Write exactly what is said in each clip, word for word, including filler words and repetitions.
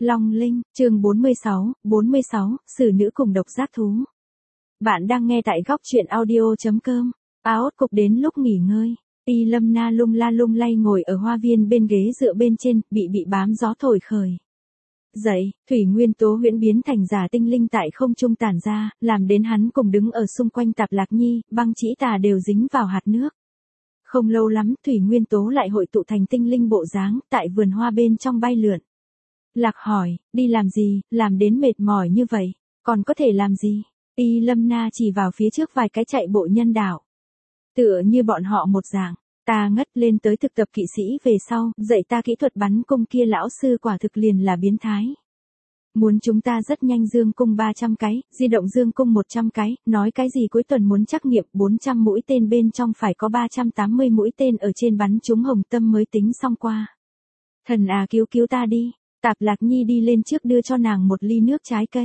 Long Linh, chương bốn mươi sáu, bốn mươi sáu, xử nữ cùng độc giác thú. Bạn đang nghe tại góc truyện audio.com. Áo cục đến lúc nghỉ ngơi. Y Lâm Na lung la lung lay ngồi ở hoa viên bên ghế dựa bên trên, bị bị bám gió thổi khởi. Dậy, thủy nguyên tố huyễn biến thành giả tinh linh tại không trung tản ra, làm đến hắn cùng đứng ở xung quanh Tạp Lạc Nhi, băng chỉ tà đều dính vào hạt nước. Không lâu lắm, thủy nguyên tố lại hội tụ thành tinh linh bộ dáng, tại vườn hoa bên trong bay lượn. Lạc hỏi, đi làm gì, làm đến mệt mỏi như vậy, còn có thể làm gì? Y Lâm Na chỉ vào phía trước vài cái chạy bộ nhân đạo. Tựa như bọn họ một dạng, ta ngất lên tới thực tập kỵ sĩ về sau, dạy ta kỹ thuật bắn cung kia lão sư quả thực liền là biến thái. Muốn chúng ta rất nhanh dương cung ba trăm cái, di động dương cung một trăm cái, nói cái gì cuối tuần muốn trắc nghiệm bốn trăm mũi tên bên trong phải có ba trăm tám mươi mũi tên ở trên bắn trúng hồng tâm mới tính xong qua. Thần à cứu cứu ta đi. Tạp Lạc Nhi đi lên trước đưa cho nàng một ly nước trái cây.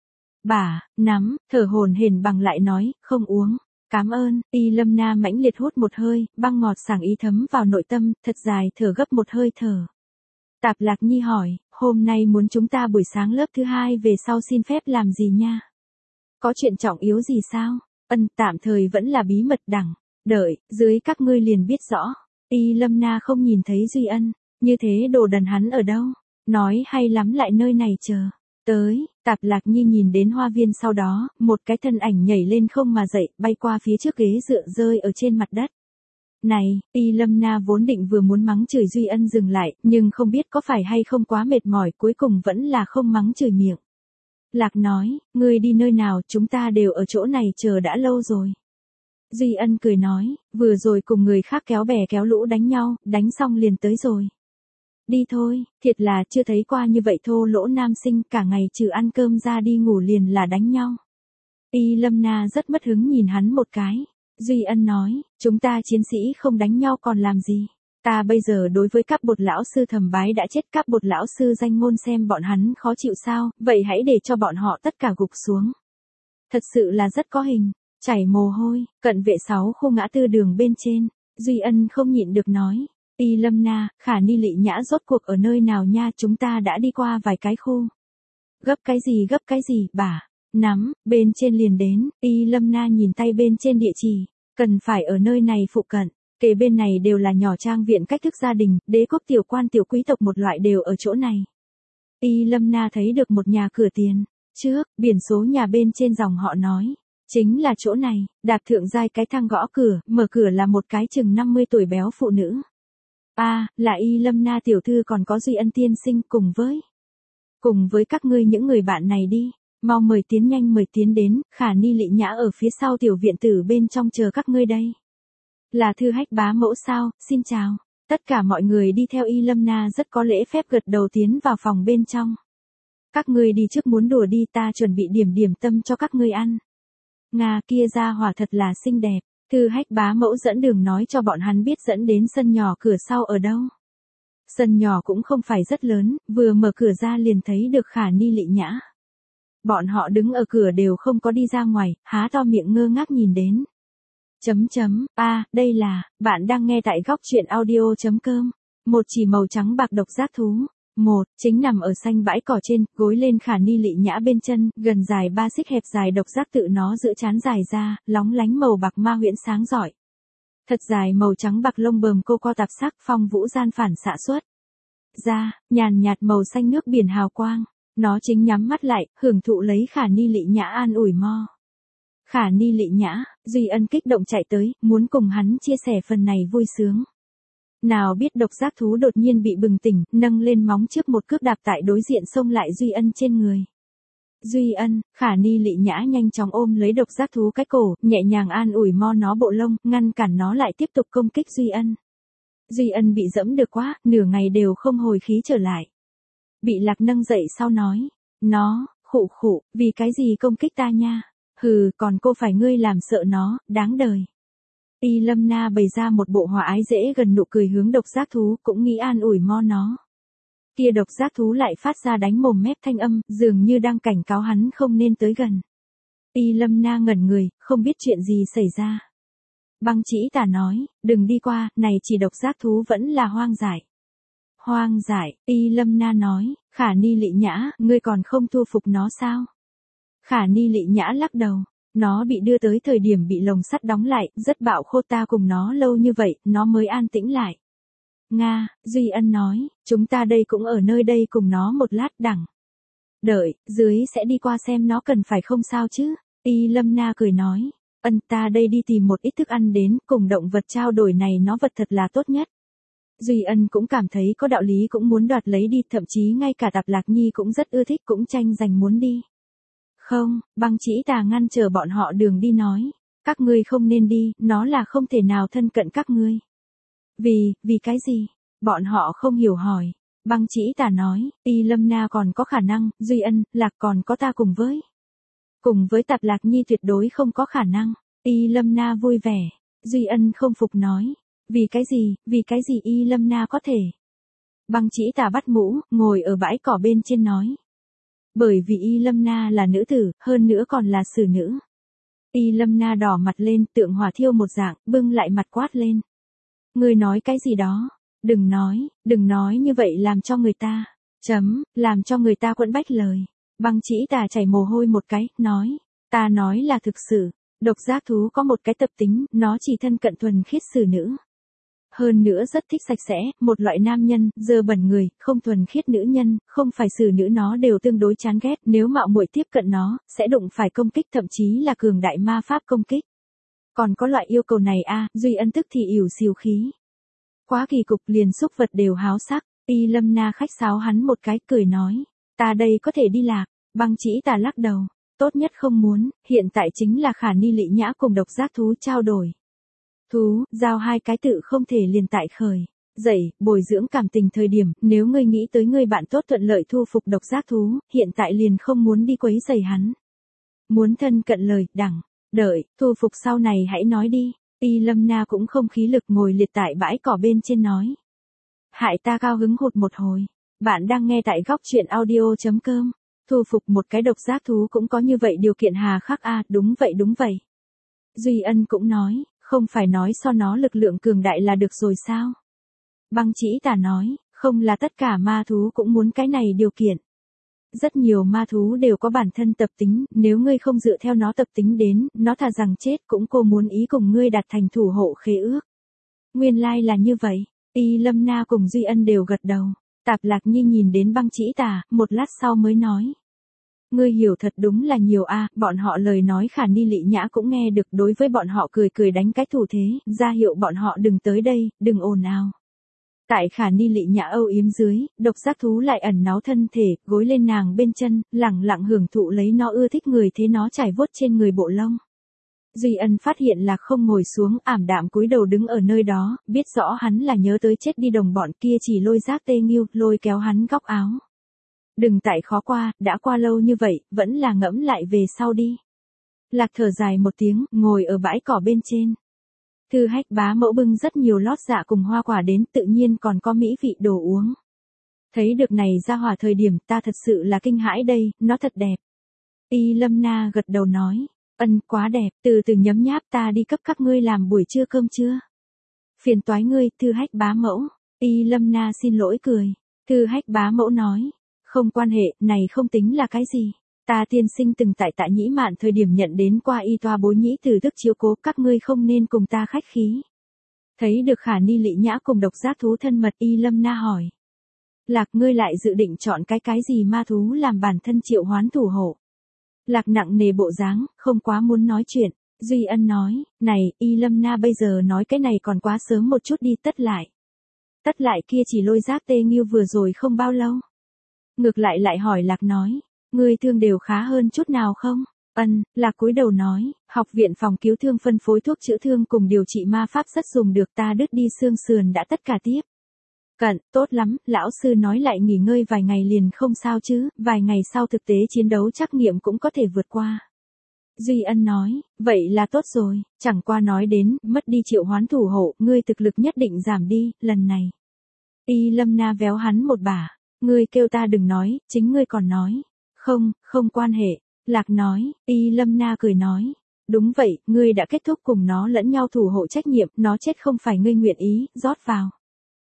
Bà, nắm, thở hổn hển bằng lại nói, không uống. Cám ơn. Y Lâm Na mãnh liệt hút một hơi, băng ngọt sảng ý thấm vào nội tâm, thật dài thở gấp một hơi thở. Tạp Lạc Nhi hỏi, hôm nay muốn chúng ta buổi sáng lớp thứ hai về sau xin phép làm gì nha? Có chuyện trọng yếu gì sao? Ân, tạm thời vẫn là bí mật đẳng. Đợi, dưới các ngươi liền biết rõ. Y Lâm Na không nhìn thấy Duy Ân, như thế đồ đần hắn ở đâu? Nói hay lắm lại nơi này chờ. Tới, Tạp Lạc Nhi nhìn đến hoa viên sau đó, một cái thân ảnh nhảy lên không mà dậy, bay qua phía trước ghế dựa rơi ở trên mặt đất. Này, Y Lâm Na vốn định vừa muốn mắng chửi Duy Ân dừng lại, nhưng không biết có phải hay không quá mệt mỏi, cuối cùng vẫn là không mắng chửi miệng. Lạc nói, ngươi đi nơi nào, chúng ta đều ở chỗ này chờ đã lâu rồi. Duy Ân cười nói, vừa rồi cùng người khác kéo bè kéo lũ đánh nhau, đánh xong liền tới rồi. Đi thôi, thiệt là chưa thấy qua như vậy thô lỗ nam sinh, cả ngày trừ ăn cơm ra đi ngủ liền là đánh nhau. Y Lâm Na rất mất hứng nhìn hắn một cái. Duy Ân nói, chúng ta chiến sĩ không đánh nhau còn làm gì? Ta bây giờ đối với các bột lão sư thầm bái đã chết, các bột lão sư danh ngôn xem bọn hắn khó chịu sao, vậy hãy để cho bọn họ tất cả gục xuống. Thật sự là rất có hình, chảy mồ hôi, cận vệ sáu khu ngã tư đường bên trên. Duy Ân không nhịn được nói. Y Lâm Na, Khả Ni Lị Nhã rốt cuộc ở nơi nào nha, chúng ta đã đi qua vài cái khu. Gấp cái gì gấp cái gì, bà, nắm, bên trên liền đến. Y Lâm Na nhìn tay bên trên địa chỉ, cần phải ở nơi này phụ cận, kề bên này đều là nhỏ trang viện cách thức gia đình, đế quốc tiểu quan tiểu quý tộc một loại đều ở chỗ này. Y Lâm Na thấy được một nhà cửa tiền, trước, biển số nhà bên trên dòng họ nói. Chính là chỗ này, đạp thượng giai cái thang gõ cửa, mở cửa là một cái chừng năm mươi tuổi béo phụ nữ. A, à, là Y Lâm Na tiểu thư còn có Duy Ân tiên sinh cùng với. Cùng với các ngươi những người bạn này đi, mau mời tiến nhanh mời tiến đến, Khả Ni Lị Nhã ở phía sau tiểu viện tử bên trong chờ các ngươi đây. Là Thư Hách bá mẫu sao, xin chào. Tất cả mọi người đi theo Y Lâm Na rất có lễ phép gật đầu tiến vào phòng bên trong. Các ngươi đi trước muốn đùa đi, ta chuẩn bị điểm điểm tâm cho các ngươi ăn. Nga kia ra hỏa thật là xinh đẹp. Thư Hách bá mẫu dẫn đường nói cho bọn hắn biết dẫn đến sân nhỏ cửa sau ở đâu. Sân nhỏ cũng không phải rất lớn, vừa mở cửa ra liền thấy được Khả Ni Lị Nhã. Bọn họ đứng ở cửa đều không có đi ra ngoài, há to miệng ngơ ngác nhìn đến. Chấm chấm, a, à, đây là, bạn đang nghe tại góc truyện audio.com. Một chỉ màu trắng bạc độc giác thú. Một, chính nằm ở xanh bãi cỏ trên, gối lên Khả Ni Lị Nhã bên chân, gần dài ba xích hẹp dài độc giác tự nó giữa trán dài ra, lóng lánh màu bạc ma huyễn sáng rọi. Thật dài màu trắng bạc lông bờm cô co tạp sắc, phong vũ gian phản xạ xuất ra, nhàn nhạt màu xanh nước biển hào quang. Nó chính nhắm mắt lại, hưởng thụ lấy Khả Ni Lị Nhã an ủi mo. Khả Ni Lị Nhã, Duy Ân kích động chạy tới, muốn cùng hắn chia sẻ phần này vui sướng. Nào biết độc giác thú đột nhiên bị bừng tỉnh, nâng lên móng trước một cước đạp tại đối diện xông lại Duy Ân trên người. Duy Ân, Khả Ni Lị Nhã nhanh chóng ôm lấy độc giác thú cái cổ, nhẹ nhàng an ủi mo nó bộ lông, ngăn cản nó lại tiếp tục công kích Duy Ân. Duy Ân bị dẫm được quá, nửa ngày đều không hồi khí trở lại. Bị Lạc nâng dậy sau nói, nó, khụ khụ, vì cái gì công kích ta nha, hừ, còn cô phải ngươi làm sợ nó, đáng đời. Y Lâm Na bày ra một bộ hòa ái dễ gần nụ cười hướng độc giác thú, cũng nghĩ an ủi mo nó. Kia độc giác thú lại phát ra đánh mồm mép thanh âm, dường như đang cảnh cáo hắn không nên tới gần. Y Lâm Na ngẩn người, không biết chuyện gì xảy ra. Băng Chỉ Tà nói, đừng đi qua, này chỉ độc giác thú vẫn là hoang dại. Hoang dại, Y Lâm Na nói, Khả Ni Lị Nhã, ngươi còn không thu phục nó sao? Khả Ni Lị Nhã lắc đầu, nó bị đưa tới thời điểm bị lồng sắt đóng lại, rất bạo khô, ta cùng nó lâu như vậy, nó mới an tĩnh lại. Nga, Duy Ân nói, chúng ta đây cũng ở nơi đây cùng nó một lát đẳng. Đợi, dưới sẽ đi qua xem nó cần phải không sao chứ? Y Lâm Na cười nói, Ân, ta đây đi tìm một ít thức ăn đến, cùng động vật trao đổi này nó vật thật là tốt nhất. Duy Ân cũng cảm thấy có đạo lý, cũng muốn đoạt lấy đi, thậm chí ngay cả Tạp Lạc Nhi cũng rất ưa thích, cũng tranh giành muốn đi. Không, Băng Chỉ Tà ngăn chờ bọn họ đường đi nói, các ngươi không nên đi, nó là không thể nào thân cận các ngươi. Vì, vì cái gì? Bọn họ không hiểu hỏi. Băng Chỉ Tà nói, Y Lâm Na còn có khả năng, Duy Ân, Lạc còn có ta cùng với. Cùng với Tạp Lạc Nhi tuyệt đối không có khả năng. Y Lâm Na vui vẻ. Duy Ân không phục nói, vì cái gì, vì cái gì Y Lâm Na có thể. Băng Chỉ Tà bắt mũ, ngồi ở bãi cỏ bên trên nói. Bởi vì Y Lâm Na là nữ tử, hơn nữa còn là xử nữ. Y Lâm Na đỏ mặt lên, tượng hỏa thiêu một dạng, bưng lại mặt quát lên. Ngươi nói cái gì đó? Đừng nói, đừng nói như vậy làm cho người ta, chấm, làm cho người ta quẫn bách lời. Băng Chỉ Tà chảy mồ hôi một cái, nói, ta nói là thực sự, độc giác thú có một cái tập tính, nó chỉ thân cận thuần khiết xử nữ. Hơn nữa rất thích sạch sẽ, một loại nam nhân, dơ bẩn người, không thuần khiết nữ nhân, không phải xử nữ nó đều tương đối chán ghét, nếu mạo muội tiếp cận nó, sẽ đụng phải công kích, thậm chí là cường đại ma pháp công kích. Còn có loại yêu cầu này a à, Duy Ân tức thì ỉu xìu khí. Quá kỳ cục, liền xúc vật đều háo sắc. Y Lâm Na khách sáo hắn một cái, cười nói, ta đây có thể đi lạc. Băng Chỉ Tà lắc đầu, tốt nhất không muốn, hiện tại chính là Khả Ni Lị Nhã cùng độc giác thú trao đổi. Thú, giao hai cái tự không thể liền tại khởi. Dậy, bồi dưỡng cảm tình thời điểm, nếu ngươi nghĩ tới ngươi bạn tốt thuận lợi thu phục độc giác thú, hiện tại liền không muốn đi quấy rầy hắn. Muốn thân cận lời, đẳng, đợi, thu phục sau này hãy nói đi. Y Lâm Na cũng không khí lực ngồi liệt tại bãi cỏ bên trên nói. Hại ta cao hứng hụt một hồi. Bạn đang nghe tại góc truyện audio.com. Thu phục một cái độc giác thú cũng có như vậy điều kiện hà khắc a à, đúng vậy đúng vậy. Duy Ân cũng nói, không phải nói so nó lực lượng cường đại là được rồi sao? Băng Chỉ Tà nói, không là tất cả ma thú cũng muốn cái này điều kiện. Rất nhiều ma thú đều có bản thân tập tính, nếu ngươi không dựa theo nó tập tính đến, nó thà rằng chết cũng cô muốn ý cùng ngươi đạt thành thủ hộ khế ước. Nguyên lai là như vậy, Y Lâm Na cùng Duy Ân đều gật đầu. Tạp Lạc Nhi nhìn đến Băng Chỉ Tà, một lát sau mới nói. Ngươi hiểu thật đúng là nhiều a à, bọn họ lời nói Khả Ni Lị Nhã cũng nghe được, đối với bọn họ cười cười đánh cái thủ thế, ra hiệu bọn họ đừng tới đây, đừng ồn ào. Tại Khả Ni Lị Nhã âu yếm dưới, độc giác thú lại ẩn náu thân thể, gối lên nàng bên chân, lẳng lặng hưởng thụ lấy nó ưa thích người thế nó trải vuốt trên người bộ lông. Duy Ân phát hiện là không ngồi xuống, ảm đạm cúi đầu đứng ở nơi đó, biết rõ hắn là nhớ tới chết đi đồng bọn kia, chỉ lôi Giác Tê Nghiêu, lôi kéo hắn góc áo. Đừng tại khó qua, đã qua lâu như vậy, vẫn là ngẫm lại về sau đi. Lạc thở dài một tiếng, ngồi ở bãi cỏ bên trên. Thư Hách bá mẫu bưng rất nhiều lót dạ cùng hoa quả đến, tự nhiên còn có mỹ vị đồ uống. Thấy được này ra hỏa thời điểm, ta thật sự là kinh hãi đây, nó thật đẹp. Y Lâm Na gật đầu nói, ân quá đẹp, từ từ nhấm nháp, ta đi cấp các ngươi làm buổi trưa cơm trưa. Phiền toái ngươi, Thư Hách bá mẫu. Y Lâm Na xin lỗi cười. Thư Hách bá mẫu nói, không quan hệ, này không tính là cái gì. Ta tiên sinh từng tại Tạ Nhĩ Mạn thời điểm nhận đến qua y toa bối nhĩ từ thức chiếu cố, các ngươi không nên cùng ta khách khí. Thấy được Khả Ni Lị Nhã cùng độc giác thú thân mật, Y Lâm Na hỏi. Lạc, ngươi lại dự định chọn cái cái gì ma thú làm bản thân triệu hoán thủ hộ? Lạc nặng nề bộ dáng, không quá muốn nói chuyện. Duy Ân nói, này, Y Lâm Na bây giờ nói cái này còn quá sớm một chút đi, tất lại. Tất lại kia chỉ lôi Giác Tê Nghiêu vừa rồi không bao lâu. Ngược lại lại hỏi Lạc nói, ngươi thương đều khá hơn chút nào không? Ân, Lạc cúi đầu nói, học viện phòng cứu thương phân phối thuốc chữa thương cùng điều trị ma pháp rất dùng được, ta đứt đi xương sườn đã tất cả tiếp. Cận, tốt lắm, lão sư nói lại nghỉ ngơi vài ngày liền không sao chứ, vài ngày sau thực tế chiến đấu trắc nghiệm cũng có thể vượt qua. Duy Ân nói, vậy là tốt rồi, chẳng qua nói đến, mất đi triệu hoán thủ hộ, ngươi thực lực nhất định giảm đi, lần này. Y Lâm Na véo hắn một bả, ngươi kêu ta đừng nói, chính ngươi còn nói. Không, không quan hệ, Lạc nói, Y Lâm Na cười nói. Đúng vậy, ngươi đã kết thúc cùng nó lẫn nhau thủ hộ trách nhiệm, nó chết không phải ngươi nguyện ý, rót vào.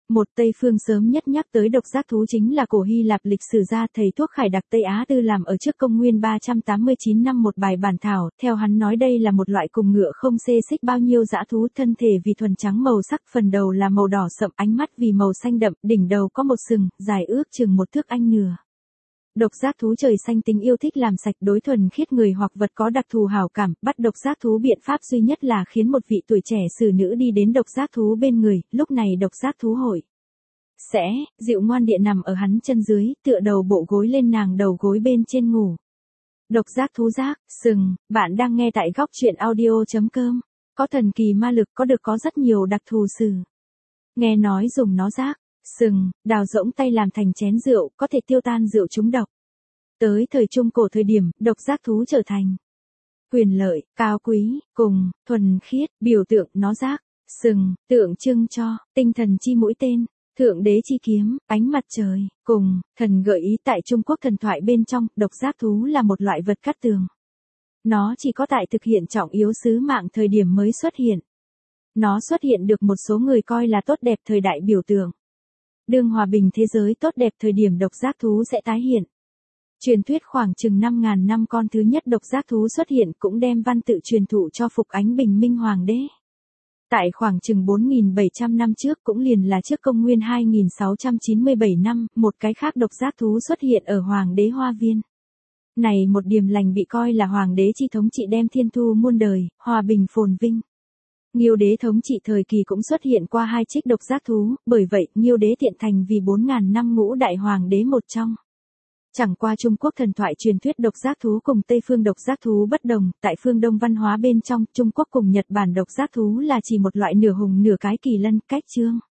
Một Tây phương sớm nhất nhắc tới độc giác thú chính là cổ Hy Lạp lịch sử gia thầy thuốc Khải Đặc Tây Á Tư làm ở trước công nguyên ba trăm tám mươi chín năm một bài bản thảo, theo hắn nói đây là một loại cùng ngựa không xê xích bao nhiêu dã thú, thân thể vì thuần trắng màu sắc, phần đầu là màu đỏ sậm, ánh mắt vì màu xanh đậm, đỉnh đầu có một sừng, dài ước chừng một thước anh nửa. Độc giác thú trời xanh tính yêu thích làm sạch, đối thuần khiết người hoặc vật có đặc thù hảo cảm, bắt độc giác thú biện pháp duy nhất là khiến một vị tuổi trẻ xử nữ đi đến độc giác thú bên người, lúc này độc giác thú hội sẽ dịu ngoan địa nằm ở hắn chân dưới, tựa đầu bộ gối lên nàng đầu gối bên trên ngủ. Độc giác thú giác, sừng, bạn đang nghe tại góc truyện audio.com. Có thần kỳ ma lực, có được có rất nhiều đặc thù sử. Nghe nói dùng nó giác, sừng, đào rỗng tay làm thành chén rượu, có thể tiêu tan rượu trúng độc. Tới thời Trung Cổ thời điểm, độc giác thú trở thành quyền lợi, cao quý, cùng, thuần khiết, biểu tượng nó giác, sừng, tượng trưng cho, tinh thần chi mũi tên, thượng đế chi kiếm, ánh mặt trời, cùng, thần gợi ý tại Trung Quốc thần thoại bên trong, độc giác thú là một loại vật cát tường. Nó chỉ có tại thực hiện trọng yếu sứ mạng thời điểm mới xuất hiện. Nó xuất hiện được một số người coi là tốt đẹp thời đại biểu tượng. Đương hòa bình thế giới tốt đẹp thời điểm độc giác thú sẽ tái hiện. Truyền thuyết khoảng chừng năm nghìn năm con thứ nhất độc giác thú xuất hiện cũng đem văn tự truyền thụ cho Phục Ánh Bình Minh Hoàng đế. Tại khoảng chừng bốn nghìn bảy trăm năm trước cũng liền là trước công nguyên hai nghìn sáu trăm chín mươi bảy năm, một cái khác độc giác thú xuất hiện ở Hoàng đế Hoa Viên. Này một điềm lành bị coi là Hoàng đế chi thống trị đem thiên thu muôn đời, hòa bình phồn vinh. Nghiêu đế thống trị thời kỳ cũng xuất hiện qua hai trích độc giác thú, bởi vậy Nghiêu đế thiện thành vì bốn nghìn năm ngũ đại hoàng đế một trong. Chẳng qua Trung Quốc thần thoại truyền thuyết độc giác thú cùng Tây phương độc giác thú bất đồng, tại phương Đông văn hóa bên trong, Trung Quốc cùng Nhật Bản độc giác thú là chỉ một loại nửa hùng nửa cái kỳ lân, cách chương.